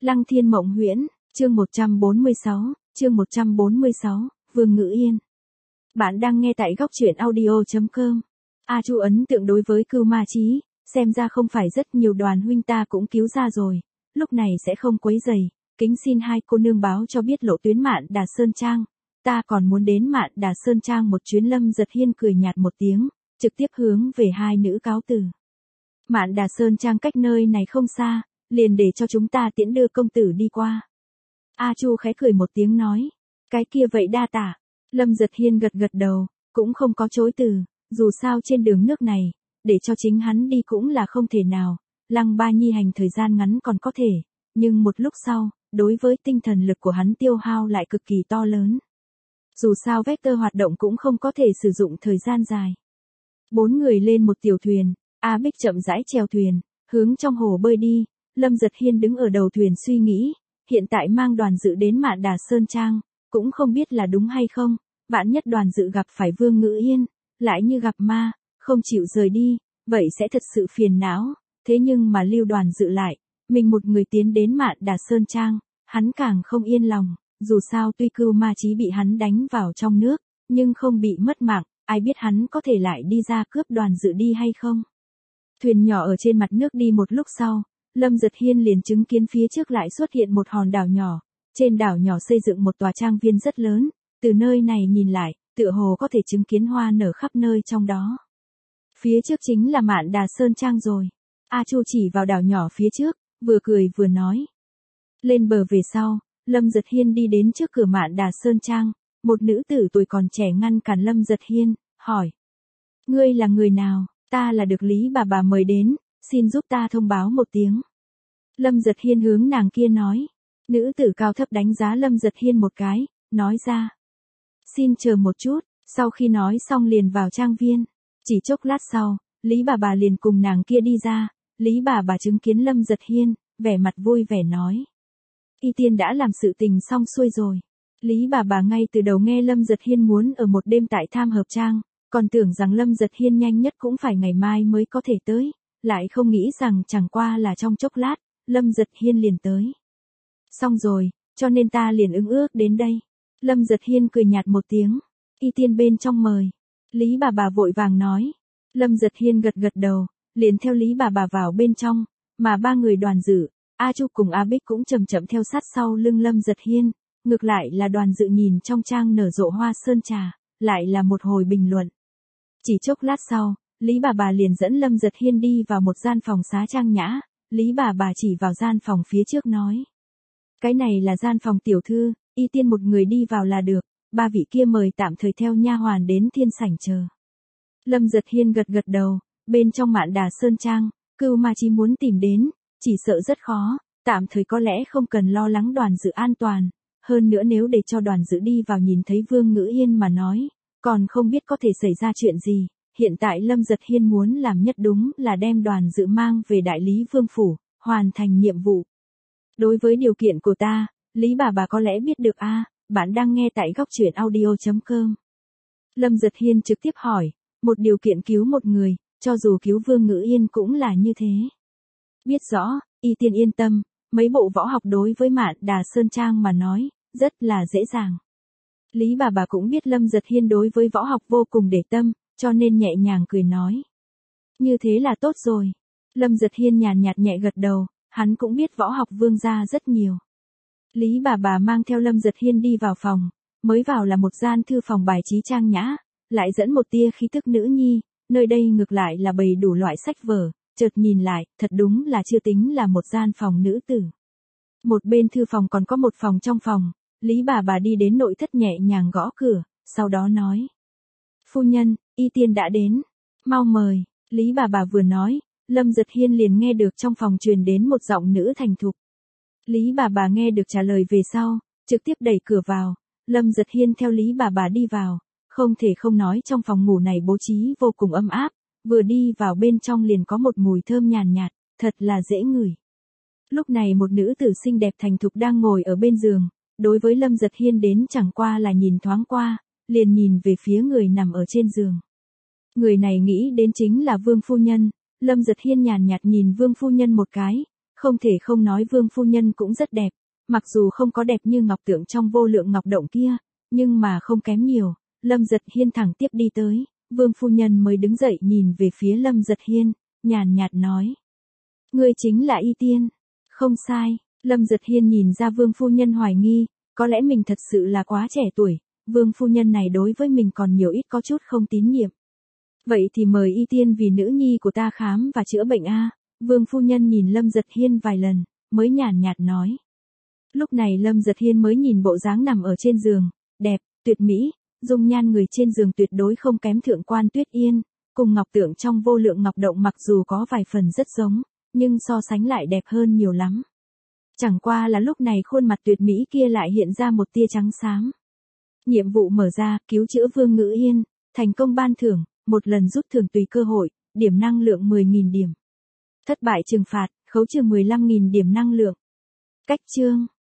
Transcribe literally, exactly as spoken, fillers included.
Lăng Thiên Mộng Huyễn, chương một trăm bốn mươi sáu, chương một trăm bốn mươi sáu, Vương Ngữ Yên. Bạn đang nghe tại góc truyện audio chấm com. A Chu ấn tượng đối với Cưu Ma Chí, xem ra không phải rất nhiều đoàn huynh ta cũng cứu ra rồi, lúc này sẽ không quấy rầy, kính xin hai cô nương báo cho biết lộ tuyến Mạn Đà Sơn Trang, ta còn muốn đến Mạn Đà Sơn Trang một chuyến. Lâm Giật Hiên cười nhạt một tiếng, trực tiếp hướng về hai nữ cáo từ. Mạn Đà Sơn Trang cách nơi này không xa, liền để cho chúng ta tiễn đưa công tử đi qua. A Chu khẽ cười một tiếng nói, cái kia vậy đa tạ. Lâm Giật Hiên gật gật đầu, cũng không có chối từ, dù sao trên đường nước này, để cho chính hắn đi cũng là không thể nào, Lăng Ba Nhi hành thời gian ngắn còn có thể, nhưng một lúc sau, đối với tinh thần lực của hắn tiêu hao lại cực kỳ to lớn. Dù sao vector hoạt động cũng không có thể sử dụng thời gian dài. Bốn người lên một tiểu thuyền, A Bích chậm rãi chèo thuyền, hướng trong hồ bơi đi. Lâm Giật Hiên đứng ở đầu thuyền suy nghĩ, hiện tại mang đoàn dự đến Mạn Đà Sơn Trang, cũng không biết là đúng hay không, vạn nhất đoàn dự gặp phải Vương Ngữ Yên, lại như gặp ma, không chịu rời đi, vậy sẽ thật sự phiền não, thế nhưng mà lưu đoàn dự lại, mình một người tiến đến Mạn Đà Sơn Trang, hắn càng không yên lòng, dù sao tuy Cưu Ma Chí bị hắn đánh vào trong nước, nhưng không bị mất mạng, ai biết hắn có thể lại đi ra cướp đoàn dự đi hay không. Thuyền nhỏ ở trên mặt nước đi một lúc sau, Lâm Giật Hiên liền chứng kiến phía trước lại xuất hiện một hòn đảo nhỏ, trên đảo nhỏ xây dựng một tòa trang viên rất lớn, từ nơi này nhìn lại, tựa hồ có thể chứng kiến hoa nở khắp nơi trong đó. Phía trước chính là Mạn Đà Sơn Trang rồi. A Chu chỉ vào đảo nhỏ phía trước, vừa cười vừa nói. Lên bờ về sau, Lâm Giật Hiên đi đến trước cửa Mạn Đà Sơn Trang, một nữ tử tuổi còn trẻ ngăn cản Lâm Giật Hiên, hỏi. Ngươi là người nào? Ta là được Lý bà bà mời đến, xin giúp ta thông báo một tiếng. Lâm Giật Hiên hướng nàng kia nói. Nữ tử cao thấp đánh giá Lâm Giật Hiên một cái, nói ra. Xin chờ một chút, sau khi nói xong liền vào trang viên. Chỉ chốc lát sau, Lý bà bà liền cùng nàng kia đi ra, Lý bà bà chứng kiến Lâm Giật Hiên, vẻ mặt vui vẻ nói. Y tiên đã làm sự tình xong xuôi rồi. Lý bà bà ngay từ đầu nghe Lâm Giật Hiên muốn ở một đêm tại Tham Hợp Trang, còn tưởng rằng Lâm Giật Hiên nhanh nhất cũng phải ngày mai mới có thể tới, lại không nghĩ rằng chẳng qua là trong chốc lát, Lâm Giật Hiên liền tới. Xong rồi, cho nên ta liền ứng ước đến đây. Lâm Giật Hiên cười nhạt một tiếng, y tiên bên trong mời. Lý bà bà vội vàng nói. Lâm Giật Hiên gật gật đầu, liền theo Lý bà bà vào bên trong, mà ba người đoàn dự, A Chu cùng A Bích cũng chậm chậm theo sát sau lưng Lâm Giật Hiên, ngược lại là đoàn dự nhìn trong trang nở rộ hoa sơn trà, lại là một hồi bình luận. Chỉ chốc lát sau, Lý bà bà liền dẫn Lâm Giật Hiên đi vào một gian phòng xá trang nhã, Lý bà bà chỉ vào gian phòng phía trước nói. Cái này là gian phòng tiểu thư, y tiên một người đi vào là được, ba vị kia mời tạm thời theo nha hoàn đến thiên sảnh chờ. Lâm Giật Hiên gật gật đầu, bên trong Mạn Đà Sơn Trang, Cưu Ma Chí muốn tìm đến, chỉ sợ rất khó, tạm thời có lẽ không cần lo lắng đoàn dự an toàn, hơn nữa nếu để cho đoàn dự đi vào nhìn thấy Vương Ngữ Yên mà nói, còn không biết có thể xảy ra chuyện gì. Hiện tại Lâm Giật Hiên muốn làm nhất đúng là đem đoàn dự mang về đại lý vương phủ, hoàn thành nhiệm vụ. Đối với điều kiện của ta, Lý bà bà có lẽ biết được a, à, bạn đang nghe tại góc truyện audio chấm com. Lâm Giật Hiên trực tiếp hỏi, một điều kiện cứu một người, cho dù cứu Vương Ngữ Yên cũng là như thế. Biết rõ, y tiên yên tâm, mấy bộ võ học đối với Mạn Đà Sơn Trang mà nói, rất là dễ dàng. Lý bà bà cũng biết Lâm Giật Hiên đối với võ học vô cùng để tâm, cho nên nhẹ nhàng cười nói. Như thế là tốt rồi. Lâm Giật Hiên nhàn nhạt nhẹ gật đầu, hắn cũng biết võ học vương gia rất nhiều. Lý bà bà mang theo Lâm Giật Hiên đi vào phòng, mới vào là một gian thư phòng bài trí trang nhã, lại dẫn một tia khí tức nữ nhi, nơi đây ngược lại là bày đủ loại sách vở, chợt nhìn lại, thật đúng là chưa tính là một gian phòng nữ tử. Một bên thư phòng còn có một phòng trong phòng, Lý bà bà đi đến nội thất nhẹ nhàng gõ cửa, sau đó nói. Phu nhân, y tiên đã đến, mau mời. Lý bà bà vừa nói, Lâm Giật Hiên liền nghe được trong phòng truyền đến một giọng nữ thành thục. Lý bà bà nghe được trả lời về sau, trực tiếp đẩy cửa vào, Lâm Giật Hiên theo Lý bà bà đi vào, không thể không nói trong phòng ngủ này bố trí vô cùng ấm áp, vừa đi vào bên trong liền có một mùi thơm nhàn nhạt, thật là dễ ngửi. Lúc này một nữ tử xinh đẹp thành thục đang ngồi ở bên giường, đối với Lâm Giật Hiên đến chẳng qua là nhìn thoáng qua, liền nhìn về phía người nằm ở trên giường. Người này nghĩ đến chính là Vương Phu Nhân, Lâm Giật Hiên nhàn nhạt nhìn Vương Phu Nhân một cái, Không thể không nói Vương phu nhân cũng rất đẹp, mặc dù không có đẹp như ngọc tượng trong vô lượng ngọc động kia, nhưng mà không kém nhiều. Lâm Giật Hiên thẳng tiếp đi tới, Vương phu nhân mới đứng dậy nhìn về phía Lâm Giật Hiên, nhàn nhạt nói. Ngươi chính là Y Tiên. Không sai, Lâm Giật Hiên nhìn ra Vương phu nhân hoài nghi, có lẽ mình thật sự là quá trẻ tuổi, Vương phu nhân này đối với mình còn nhiều ít có chút không tín nhiệm. Vậy thì mời Y Tiên vì nữ nhi của ta khám và chữa bệnh a. Vương phu nhân nhìn Lâm Giật Hiên vài lần, mới nhàn nhạt nói. Lúc này Lâm Giật Hiên mới nhìn bộ dáng nằm ở trên giường, đẹp, tuyệt mỹ, dung nhan người trên giường tuyệt đối không kém thượng quan Tuyết Yên, cùng ngọc tượng trong vô lượng ngọc động mặc dù có vài phần rất giống, nhưng so sánh lại đẹp hơn nhiều lắm. Chẳng qua là lúc này khuôn mặt tuyệt mỹ kia lại hiện ra một tia trắng xám. Nhiệm vụ mở ra, cứu chữa Vương Ngữ Yên, thành công ban thưởng, một lần rút thưởng tùy cơ hội, điểm năng lượng mười nghìn điểm. Thất bại trừng phạt, khấu trừ mười lăm nghìn điểm năng lượng. Cách chương